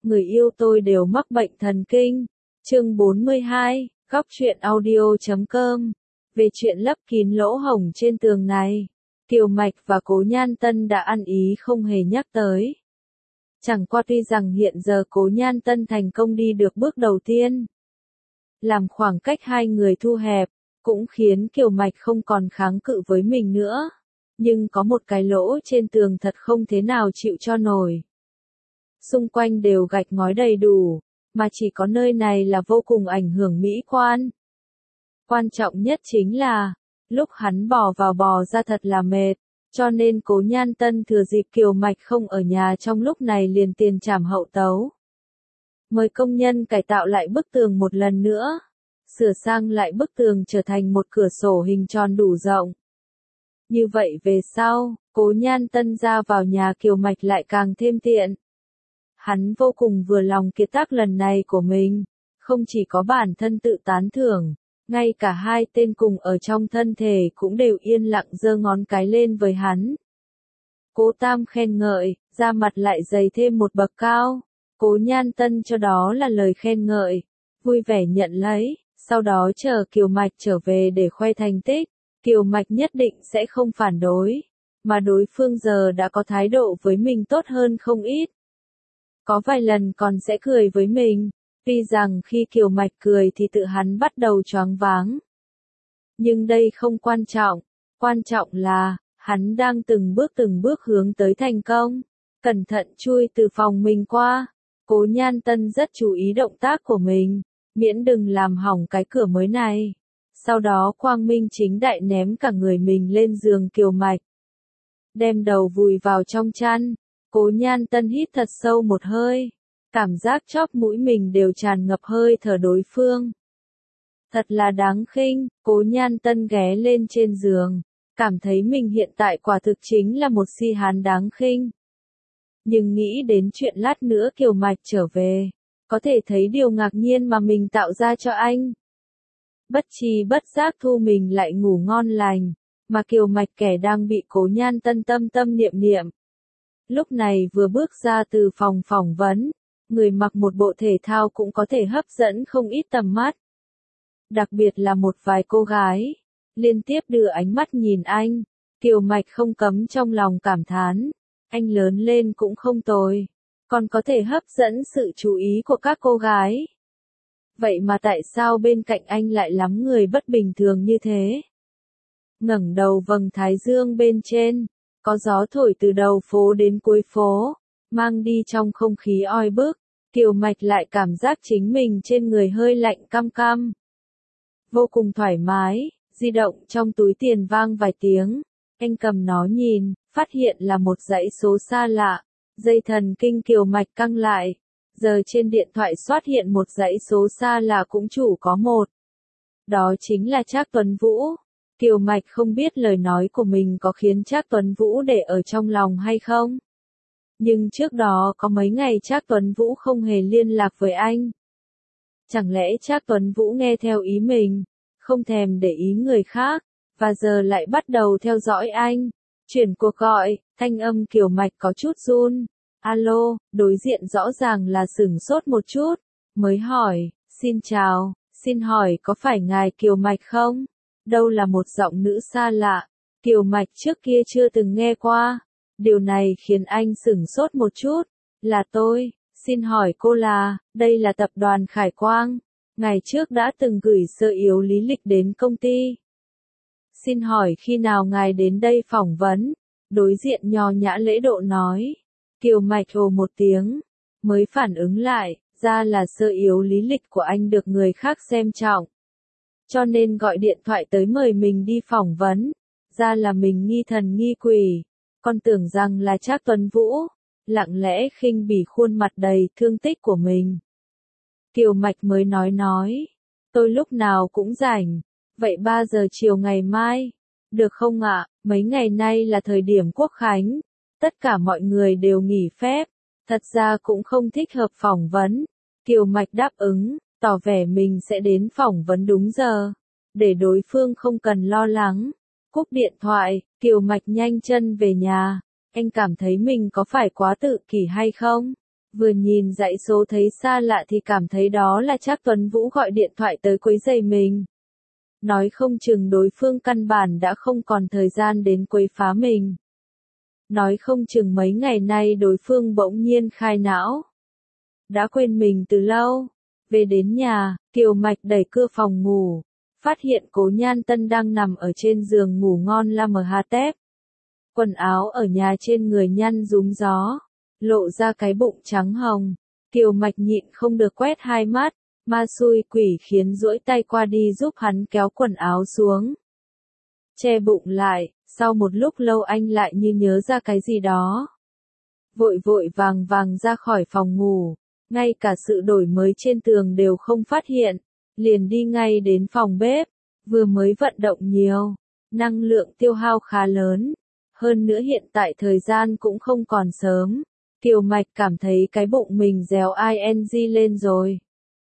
người yêu tôi đều mắc bệnh thần kinh. Chương 42, góc truyện audio.com. Về chuyện lấp kín lỗ hổng trên tường này, Kiều Mạch và Cố Nhan Tân đã ăn ý không hề nhắc tới. Chẳng qua tuy rằng hiện giờ Cố Nhan Tân thành công đi được bước đầu tiên, làm khoảng cách hai người thu hẹp, cũng khiến Kiều Mạch không còn kháng cự với mình nữa. Nhưng có một cái lỗ trên tường thật không thế nào chịu cho nổi. Xung quanh đều gạch ngói đầy đủ, mà chỉ có nơi này là vô cùng ảnh hưởng mỹ quan. Quan trọng nhất chính là, lúc hắn bò vào bò ra thật là mệt, cho nên Cố Nhan Tân thừa dịp Kiều Mạch không ở nhà trong lúc này liền tiền trảm hậu tấu. Mời công nhân cải tạo lại bức tường một lần nữa, sửa sang lại bức tường trở thành một cửa sổ hình tròn đủ rộng. Như vậy về sau, Cố Nhan Tân ra vào nhà Kiều Mạch lại càng thêm tiện. Hắn vô cùng vừa lòng kiệt tác lần này của mình, không chỉ có bản thân tự tán thưởng, ngay cả hai tên cùng ở trong thân thể cũng đều yên lặng giơ ngón cái lên với hắn. Cố Tam khen ngợi, da mặt lại dày thêm một bậc cao. Cố Nhan Tân cho đó là lời khen ngợi, vui vẻ nhận lấy, sau đó chờ Kiều Mạch trở về để khoe thành tích. Kiều Mạch nhất định sẽ không phản đối, mà đối phương giờ đã có thái độ với mình tốt hơn không ít. Có vài lần còn sẽ cười với mình, tuy rằng khi Kiều Mạch cười thì tự hắn bắt đầu choáng váng. Nhưng đây không quan trọng là, hắn đang từng bước hướng tới thành công, cẩn thận chui từ phòng mình qua. Cố Nhan Tân rất chú ý động tác của mình, miễn đừng làm hỏng cái cửa mới này. Sau đó quang minh chính đại ném cả người mình lên giường Kiều Mạch. Đem đầu vùi vào trong chăn, Cố Nhan Tân hít thật sâu một hơi, cảm giác chóp mũi mình đều tràn ngập hơi thở đối phương. Thật là đáng khinh, Cố Nhan Tân ghé lên trên giường, cảm thấy mình hiện tại quả thực chính là một si hán đáng khinh. Nhưng nghĩ đến chuyện lát nữa Kiều Mạch trở về, có thể thấy điều ngạc nhiên mà mình tạo ra cho anh. Bất tri bất giác thu mình lại ngủ ngon lành, mà Kiều Mạch kẻ đang bị Cố Nhan Tân tâm niệm niệm. Lúc này vừa bước ra từ phòng phỏng vấn, người mặc một bộ thể thao cũng có thể hấp dẫn không ít tầm mắt. Đặc biệt là một vài cô gái, liên tiếp đưa ánh mắt nhìn anh, Kiều Mạch không cấm trong lòng cảm thán, anh lớn lên cũng không tồi, còn có thể hấp dẫn sự chú ý của các cô gái. Vậy mà tại sao bên cạnh anh lại lắm người bất bình thường như thế? Ngẩng đầu vầng thái dương bên trên, có gió thổi từ đầu phố đến cuối phố, mang đi trong không khí oi bức, Kiều Mạch lại cảm giác chính mình trên người hơi lạnh căm căm. Vô cùng thoải mái, di động trong túi tiền vang vài tiếng, anh cầm nó nhìn, phát hiện là một dãy số xa lạ, dây thần kinh Kiều Mạch căng lại. Giờ trên điện thoại xuất hiện một dãy số xa lạ cũng chủ có một. Đó chính là Trác Tuấn Vũ. Kiều Mạch không biết lời nói của mình có khiến Trác Tuấn Vũ để ở trong lòng hay không. Nhưng trước đó có mấy ngày Trác Tuấn Vũ không hề liên lạc với anh. Chẳng lẽ Trác Tuấn Vũ nghe theo ý mình, không thèm để ý người khác, và giờ lại bắt đầu theo dõi anh. Chuyển cuộc gọi, thanh âm Kiều Mạch có chút run. Alo, đối diện rõ ràng là sửng sốt một chút, mới hỏi, xin chào, xin hỏi có phải ngài Kiều Mạch không? Đâu là một giọng nữ xa lạ, Kiều Mạch trước kia chưa từng nghe qua. Điều này khiến anh sửng sốt một chút, là tôi, xin hỏi cô là, đây là tập đoàn Khải Quang, ngày trước đã từng gửi sơ yếu lý lịch đến công ty. Xin hỏi khi nào ngài đến đây phỏng vấn? Đối diện nho nhã lễ độ nói. Kiều Mạch ồ một tiếng, mới phản ứng lại, ra là sơ yếu lý lịch của anh được người khác xem trọng. Cho nên gọi điện thoại tới mời mình đi phỏng vấn, ra là mình nghi thần nghi quỷ, còn tưởng rằng là Trác Tuấn Vũ, lặng lẽ khinh bỉ khuôn mặt đầy thương tích của mình. Kiều Mạch mới nói, tôi lúc nào cũng rảnh, vậy 3 giờ chiều ngày mai, được không ạ? Mấy ngày nay là thời điểm Quốc Khánh. Tất cả mọi người đều nghỉ phép, thật ra cũng không thích hợp phỏng vấn. Kiều Mạch đáp ứng, tỏ vẻ mình sẽ đến phỏng vấn đúng giờ, để đối phương không cần lo lắng. Cúp điện thoại, Kiều Mạch nhanh chân về nhà, anh cảm thấy mình có phải quá tự kỷ hay không? Vừa nhìn dãy số thấy xa lạ thì cảm thấy đó là Trác Tuấn Vũ gọi điện thoại tới quấy rầy mình. Nói không chừng đối phương căn bản đã không còn thời gian đến quấy phá mình. Nói không chừng mấy ngày nay đối phương bỗng nhiên khai não. Đã quên mình từ lâu. Về đến nhà, Kiều Mạch đẩy cửa phòng ngủ. Phát hiện Cố Nhan Tân đang nằm ở trên giường ngủ ngon la mờ ha tép. Quần áo ở nhà trên người nhăn rúm gió. Lộ ra cái bụng trắng hồng. Kiều Mạch nhịn không được quét hai mắt. Ma xui quỷ khiến duỗi tay qua đi giúp hắn kéo quần áo xuống. Che bụng lại, sau một lúc lâu anh lại như nhớ ra cái gì đó. Vội vội vàng vàng ra khỏi phòng ngủ, ngay cả sự đổi mới trên tường đều không phát hiện, liền đi ngay đến phòng bếp, vừa mới vận động nhiều, năng lượng tiêu hao khá lớn, hơn nữa hiện tại thời gian cũng không còn sớm, Kiều Mạch cảm thấy cái bụng mình réo ing lên rồi.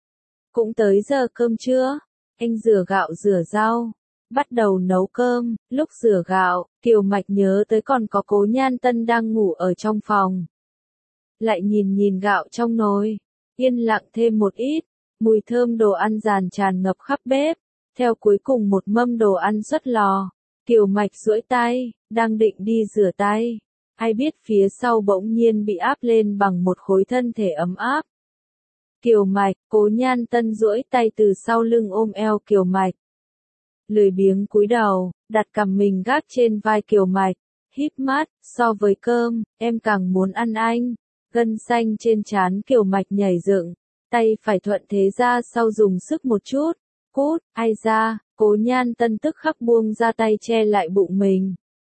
Cũng tới giờ cơm trưa, anh rửa gạo rửa rau, bắt đầu nấu cơm, lúc rửa gạo, Kiều Mạch nhớ tới còn có Cố Nhan Tân đang ngủ ở trong phòng. Lại nhìn gạo trong nồi, yên lặng thêm một ít, mùi thơm đồ ăn dàn tràn ngập khắp bếp, theo cuối cùng một mâm đồ ăn xuất lò, Kiều Mạch duỗi tay, đang định đi rửa tay, ai biết phía sau bỗng nhiên bị áp lên bằng một khối thân thể ấm áp. Kiều Mạch, Cố Nhan Tân duỗi tay từ sau lưng ôm eo Kiều Mạch. Lười biếng cúi đầu, đặt cằm mình gác trên vai Kiều Mạch, híp mắt, so với cơm, em càng muốn ăn anh. Gân xanh trên trán Kiều Mạch nhảy dựng, tay phải thuận thế ra sau dùng sức một chút. Cút, ai ra, Cố Nhan Tân tức khắc buông ra tay che lại bụng mình.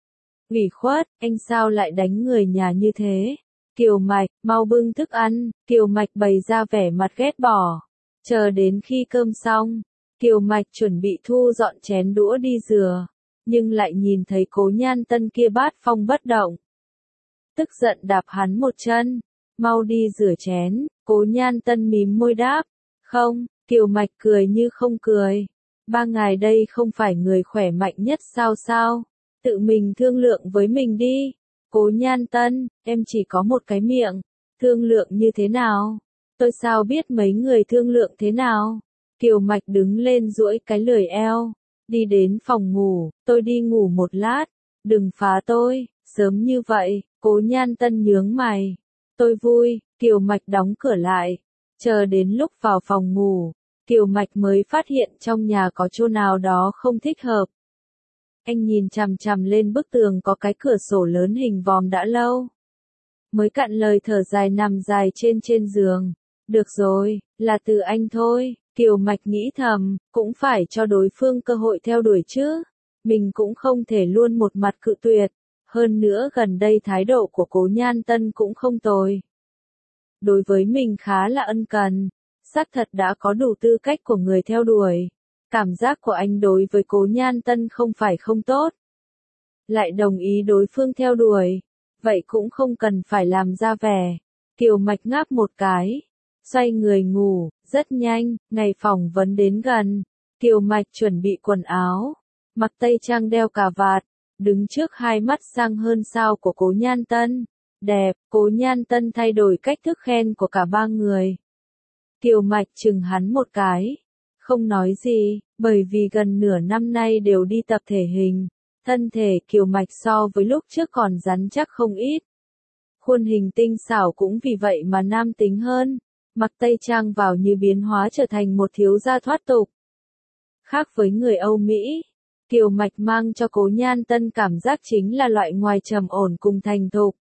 Ủy khuất, anh sao lại đánh người nhà như thế? Kiều Mạch, mau bưng thức ăn, Kiều Mạch bày ra vẻ mặt ghét bỏ. Chờ đến khi cơm xong, Kiều Mạch chuẩn bị thu dọn chén đũa đi rửa, nhưng lại nhìn thấy Cố Nhan Tân kia bát phong bất động. Tức giận đạp hắn một chân, mau đi rửa chén, Cố Nhan Tân mím môi đáp, không, Kiều Mạch cười như không cười. Ba ngày đây không phải người khỏe mạnh nhất sao, tự mình thương lượng với mình đi. Cố Nhan Tân, em chỉ có một cái miệng, thương lượng như thế nào? Tôi sao biết mấy người thương lượng thế nào? Kiều Mạch đứng lên duỗi cái lười eo, đi đến phòng ngủ, tôi đi ngủ một lát, đừng phá tôi, sớm như vậy, Cố Nhan Tân nhướng mày. Tôi vui, Kiều Mạch đóng cửa lại, chờ đến lúc vào phòng ngủ, Kiều Mạch mới phát hiện trong nhà có chỗ nào đó không thích hợp. Anh nhìn chằm chằm lên bức tường có cái cửa sổ lớn hình vòm đã lâu. Mới cạn lời thở dài nằm dài trên giường. Được rồi, là từ anh thôi, Kiều Mạch nghĩ thầm, cũng phải cho đối phương cơ hội theo đuổi chứ. Mình cũng không thể luôn một mặt cự tuyệt. Hơn nữa gần đây thái độ của Cố Nhan Tân cũng không tồi. Đối với mình khá là ân cần, xác thật đã có đủ tư cách của người theo đuổi. Cảm giác của anh đối với Cố Nhan Tân không phải không tốt. Lại đồng ý đối phương theo đuổi. Vậy cũng không cần phải làm ra vẻ. Kiều Mạch ngáp một cái. Xoay người ngủ, rất nhanh, ngày phỏng vấn đến gần. Kiều Mạch chuẩn bị quần áo. Mặc tây trang đeo cà vạt. Đứng trước hai mắt sang hơn sao của Cố Nhan Tân. Đẹp, Cố Nhan Tân thay đổi cách thức khen của cả ba người. Kiều Mạch chừng hắn một cái. Không nói gì, bởi vì gần nửa năm nay đều đi tập thể hình. Thân thể Kiều Mạch so với lúc trước còn rắn chắc không ít. Khuôn hình tinh xảo cũng vì vậy mà nam tính hơn. Mặc tây trang vào như biến hóa trở thành một thiếu gia thoát tục. Khác với người Âu Mỹ, Kiều Mạch mang cho Cố Nhan Tân cảm giác chính là loại ngoài trầm ổn cùng thành thục.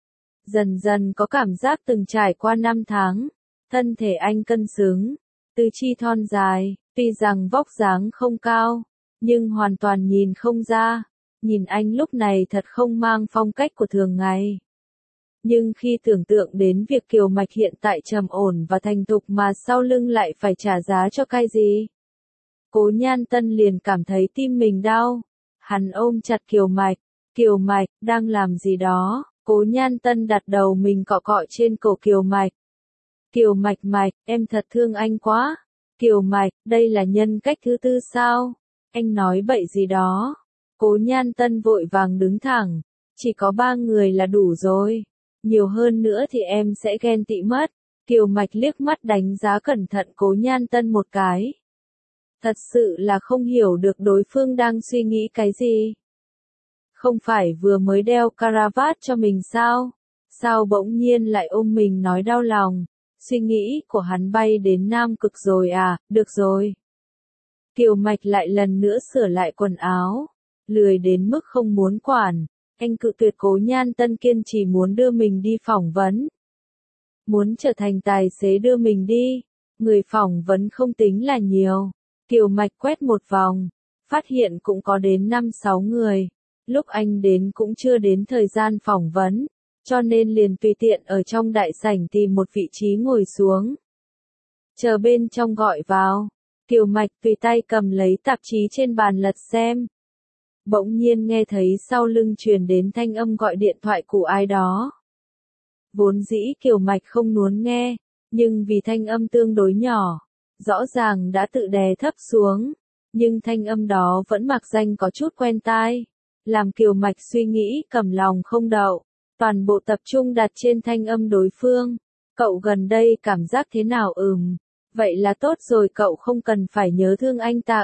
Dần dần có cảm giác từng trải qua năm tháng. Thân thể anh cân xứng, tứ chi thon dài, tuy rằng vóc dáng không cao, nhưng hoàn toàn nhìn không ra. Nhìn anh lúc này thật không mang phong cách của thường ngày. Nhưng khi tưởng tượng đến việc Kiều Mạch hiện tại trầm ổn và thành thục mà sau lưng lại phải trả giá cho cái gì, Cố Nhan Tân liền cảm thấy tim mình đau. Hắn ôm chặt Kiều Mạch. Kiều Mạch, đang làm gì đó? Cố Nhan Tân đặt đầu mình cọ cọ trên cổ Kiều Mạch. Kiều Mạch Mạch, em thật thương anh quá. Kiều Mạch, đây là nhân cách thứ tư sao? Anh nói bậy gì đó? Cố Nhan Tân vội vàng đứng thẳng. Chỉ có ba người là đủ rồi. Nhiều hơn nữa thì em sẽ ghen tị mất. Kiều Mạch liếc mắt đánh giá cẩn thận Cố Nhan Tân một cái. Thật sự là không hiểu được đối phương đang suy nghĩ cái gì. Không phải vừa mới đeo caravat cho mình sao? Sao bỗng nhiên lại ôm mình nói đau lòng? Suy nghĩ của hắn bay đến Nam Cực rồi à? Được rồi. Kiều Mạch lại lần nữa sửa lại quần áo. Lười đến mức không muốn quản. Anh cự tuyệt Cố Nhan Tân kiên trì muốn đưa mình đi phỏng vấn. Muốn trở thành tài xế đưa mình đi. Người phỏng vấn không tính là nhiều. Kiều Mạch quét một vòng. Phát hiện cũng có đến 5-6 người. Lúc anh đến cũng chưa đến thời gian phỏng vấn. Cho nên liền tùy tiện ở trong đại sảnh tìm một vị trí ngồi xuống. Chờ bên trong gọi vào. Kiều Mạch tùy tay cầm lấy tạp chí trên bàn lật xem. Bỗng nhiên nghe thấy sau lưng truyền đến thanh âm gọi điện thoại của ai đó. Vốn dĩ Kiều Mạch không muốn nghe, nhưng vì thanh âm tương đối nhỏ, rõ ràng đã tự đè thấp xuống, nhưng thanh âm đó vẫn mặc danh có chút quen tai, làm Kiều Mạch suy nghĩ cầm lòng không đậu, toàn bộ tập trung đặt trên thanh âm đối phương. Cậu gần đây cảm giác thế nào? Vậy là tốt rồi, cậu không cần phải nhớ thương anh ta.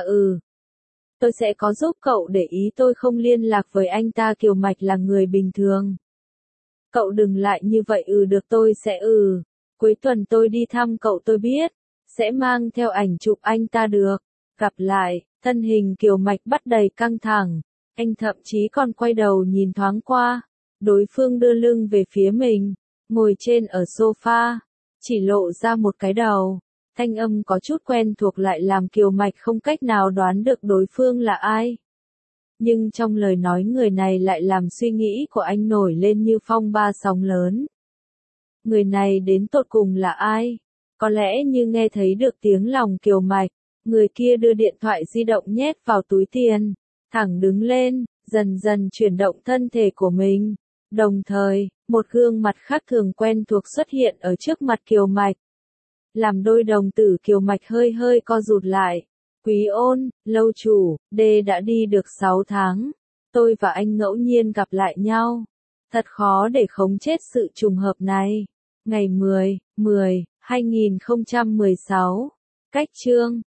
Tôi sẽ có giúp cậu, để ý tôi không liên lạc với anh ta. Kiều Mạch là người bình thường. Cậu đừng lại như vậy. Được, tôi sẽ. Cuối tuần tôi đi thăm cậu, tôi biết. Sẽ mang theo ảnh chụp anh ta được. Gặp lại, thân hình Kiều Mạch bắt đầy căng thẳng. Anh thậm chí còn quay đầu nhìn thoáng qua. Đối phương đưa lưng về phía mình, ngồi trên ở sofa, chỉ lộ ra một cái đầu. Thanh âm có chút quen thuộc lại làm Kiều Mạch không cách nào đoán được đối phương là ai. Nhưng trong lời nói người này lại làm suy nghĩ của anh nổi lên như phong ba sóng lớn. Người này đến tột cùng là ai? Có lẽ như nghe thấy được tiếng lòng Kiều Mạch, người kia đưa điện thoại di động nhét vào túi tiền, thẳng đứng lên, dần dần chuyển động thân thể của mình. Đồng thời, một gương mặt khác thường quen thuộc xuất hiện ở trước mặt Kiều Mạch. Làm đôi đồng tử Kiều Mạch hơi hơi co rụt lại. Quý Ôn, lâu chủ, đã đi được 6 tháng. Tôi và anh ngẫu nhiên gặp lại nhau. Thật khó để khống chết sự trùng hợp này. Ngày 10/10/2016. Cách chương